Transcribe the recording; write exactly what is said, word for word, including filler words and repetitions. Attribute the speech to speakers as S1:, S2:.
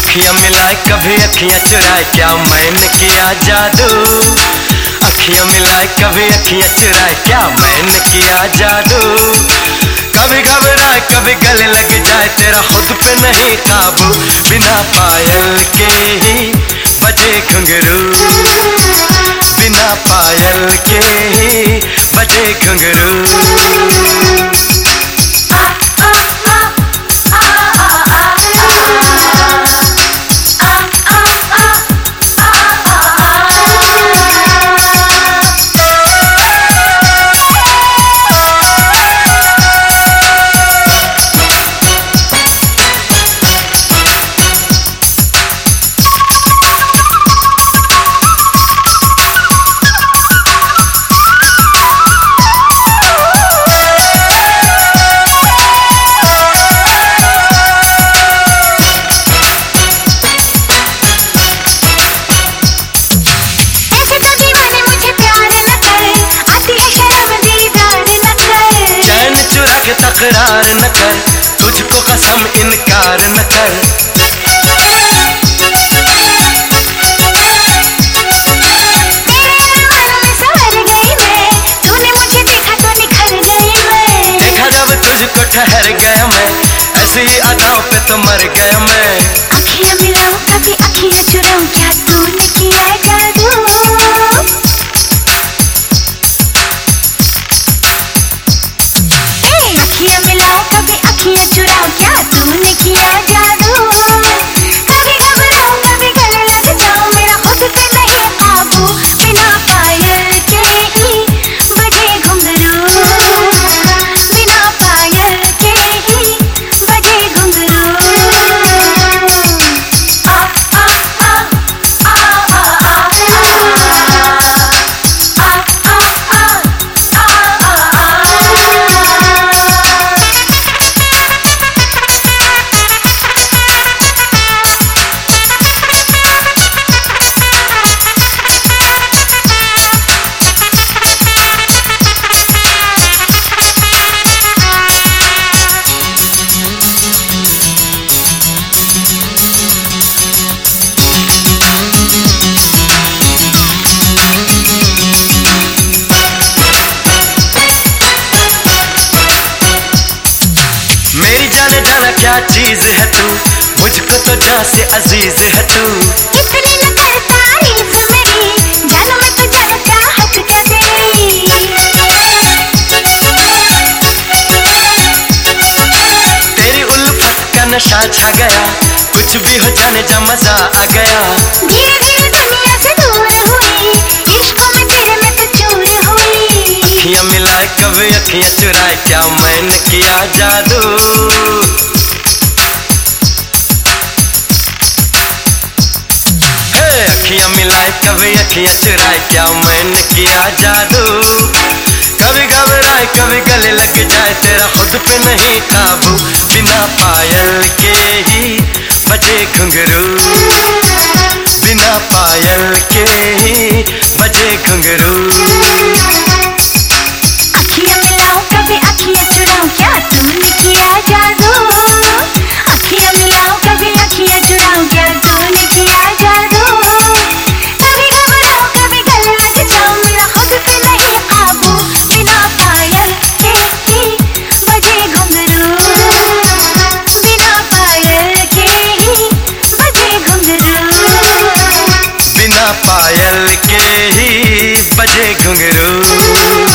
S1: अखियां मिलाए कभी अखियां चुराए, क्या मैंने किया जादू। अखियां मिलाए कभी अखियां चुराए, क्या मैंने किया जादू। कभी घबराए कभी गले लग जाए, तेरा खुद पे नहीं काबू। बिना पायल के ही बजे घुंघरू, बिना पायल के ही बजे घुंघरू। तकरार न कर, तुझको कसम इनकार न कर।
S2: तूने मुझे देखा तो निखर गई मैं।
S1: देखा जब तुझको ठहर गया मैं, ऐसी ही अदाओं पे तो मर गया मैं।
S2: अखियां मिलाऊं कभी अखियां चुराऊं, क्या तूने किया जादू। अखियां मिलाओ कभी अखियां चुराओ, क्या तूने किया जादू। कभी घबराओ कभी गले लग जाओ, मेरा खुद पे नहीं काबू। बिना पायल के ही बजे घुंघरू, बिना पायल के ही बजे घुंघरू। आ आ आ आ आ आ
S1: जाना क्या चीज है तू, मुझको तो जान से अजीज है तू।
S2: इतनी न कर तारीफ मेरी, जानो मैं तुझे चाहत का तेरी।
S1: तेरी उल्फत का नशा छा गया, कुछ भी हो जाने जा मजा आ गया।
S2: धीरे धीरे दुनिया से दूर हुई, इश्क में तेरे में तो चूर हुई।
S1: अखियां मिलाए कभी अखियां चुराए, क्या मैंने किया जादू। अखियां मिलाए कभी अखियां चुराए, क्या मैंने किया जादू। कभी घबराए कभी गले लग जाए, तेरा खुद पे नहीं काबू। बिना पायल के ही बजे घुंघरू, बिना पायल के ही बजे घुंघरू।
S2: अखियां मिलाओ कभी अखियां चुराओ, क्या तूने किया जादू। अखियां मिलाओ कभी अखियां चुराओ, क्या तूने किया जादू।
S1: पायल के ही बजे घुंघरू।